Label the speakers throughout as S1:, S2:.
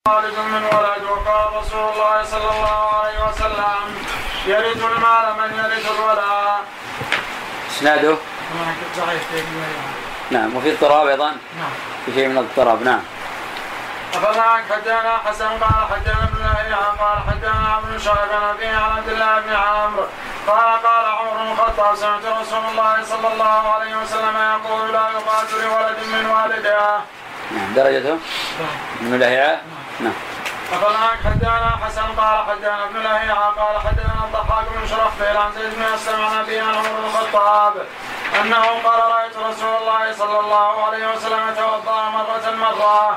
S1: خالد من ولد. وقال رسول الله صلى الله عليه وسلم: يرث المال من يرث الولاء.
S2: اسناده نعم. وفي اضطراب ايضا.
S1: نعم.
S2: في شيء من الاضطراب. نعم.
S1: أفضل حدثنا حسن قال حدثنا ابن لهيعة قال حدثنا ابن شعيب عن أبيه عن عبد الله بن عمرو قال عمر بن الخطاب: سمعت رسول الله صلى الله عليه وسلم يقول: لا يقاتل لولد من والده.
S2: نعم. درجته ابن لهيعة. نعم.
S1: أفضل حدثنا حسن قال حدثنا ابن لهيعة قال حدثنا الضحاك بن شرحبيل عن زيد بن أسلم عن أبيه عن عمر بن الخطاب أنه قال: رأيت رسول الله صلى الله عليه وسلم توضأ مرة.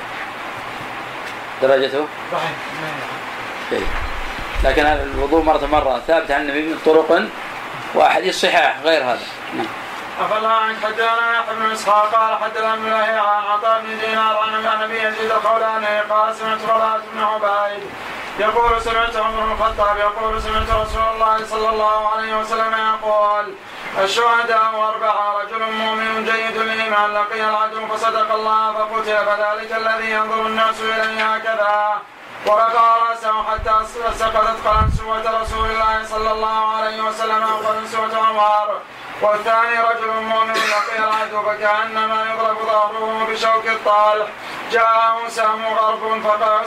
S2: درجته
S1: صحيح.
S2: لكن الوضوء مرة ثابت عن النبي من طرق وأحاديث صحاح غير هذا. نعم.
S1: أفلا عنك حدثنا يحيى بن إسحاق قال حدثنا ابن لهيعة عن عطاء بن دينار عن أبي يزيد الخولاني قال: سمعت طلحة بن عبيد يقول: سمعت عمر بن الخطاب يقول: سمعت رسول الله صلى الله عليه وسلم يقول: الشهداء 4: رجل مؤمن جيد الإيمان لقي العدو فصدق الله فقتل فذلك الذي ينظر الناس إليه هكذا ورفع رأسه حتى سقطت قلنسوة رسول الله صلى الله عليه وسلم وقلنسوة عمر. والثاني: رجل مؤمن لقي العدو فكأنما يضرب ظهره بشوك الطالح جاءه سهم غرب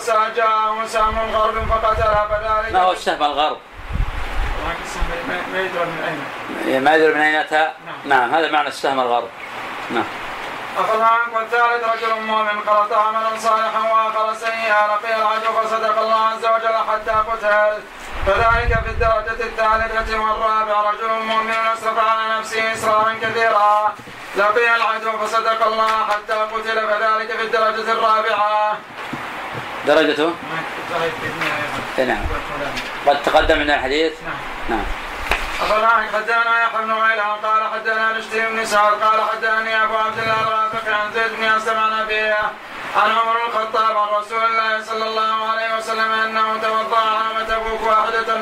S1: فقتله فذلك.
S2: ما هو السهم الغرب؟
S1: ما يدري من أين.
S2: ما يدري من أين أتى. نعم. هذا معنى السهم الغرب. نعم.
S1: والثالث: رجل مؤمن خلط عملا صالحا وآخر سيئا لقي العدو فصدق الله عز وجل حتى قتل فذلك في الدرجة الثالثة. والرابع: رجل مؤمن أسرف على نفسه إسرارا كثيرا لقي العدو فصدق الله حتى قتل فذلك في الدرجة الرابعة.
S2: درجته؟ نعم. قد تقدم من الحديث. نعم.
S1: أفلا حدثنا يحيى بن غيلان قال حدثنا رشدي بن سعد قال حدثني أبو عبد الله الرافقي عن زيد بن أسلم عن أبيه عن عمر بن الخطاب عن رسول الله صلى الله عليه وسلم أنه توضأ عام تبوك واحدة.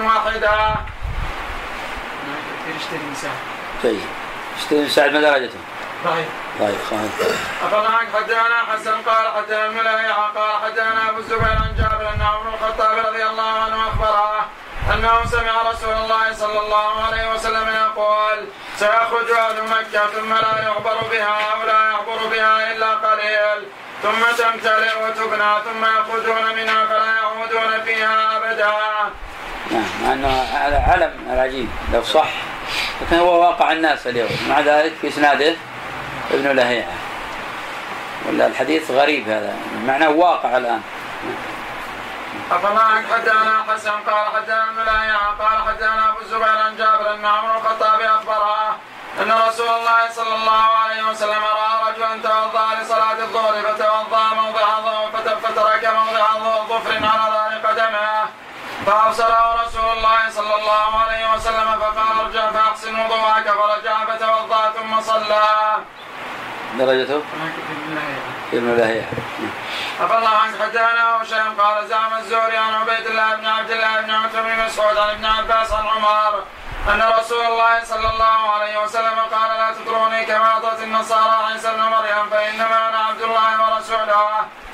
S1: رشدي بن سعد.
S2: رشدي بن سعد ما درجته؟
S1: طيب. أفلا حدثنا حسن قال حدثنا ابن لهيعة قال حدثنا أبو الزبير عن جابر أن عمر بن الخطاب رضي الله عنه أخبره أنه سمع رسول الله صلى الله عليه وسلم يقول: سيخرج أهل مكة ثم لا يعبر بها أو لا يعبر بها إلا قليل ثم تمتلئ وتبنى ثم يخرجون منها فلا يعودون فيها أبدا.
S2: نعم. أنه علم العجيب لو صح، لكن هو واقع الناس اليوم. مع ذلك في إسناده ابن لهيعة ولا الحديث غريب، هذا معناه واقع الآن.
S1: أفلا حدثنا حسن قال حدثنا ابن لهيعة قال حدثنا أبو الزبير عن جابر أن عمر بن الخطاب أخبره أن رسول الله صلى الله عليه وسلم رأى رجلا توضأ لصلاة الظهر فتوضأ فترك موضع ظفر على ظهر قدمه فأبصره رسول الله صلى الله عليه وسلم فقال: ارجع فأحسن وضوءك فرجع فتوضأ ثم صلى.
S2: درجته ابن لهيعة.
S1: أفلا عنك حدثنا هشام قال: زعم الزهري عن عبيد الله بن عبد الله بن عتبة بن مسعود عن ابن عباس عن عمر أن رسول الله صلى الله عليه وسلم قال: لا تطروني كما أطرت النصارى عيسى ابن مريم فإنما أنا عبد الله ورسوله.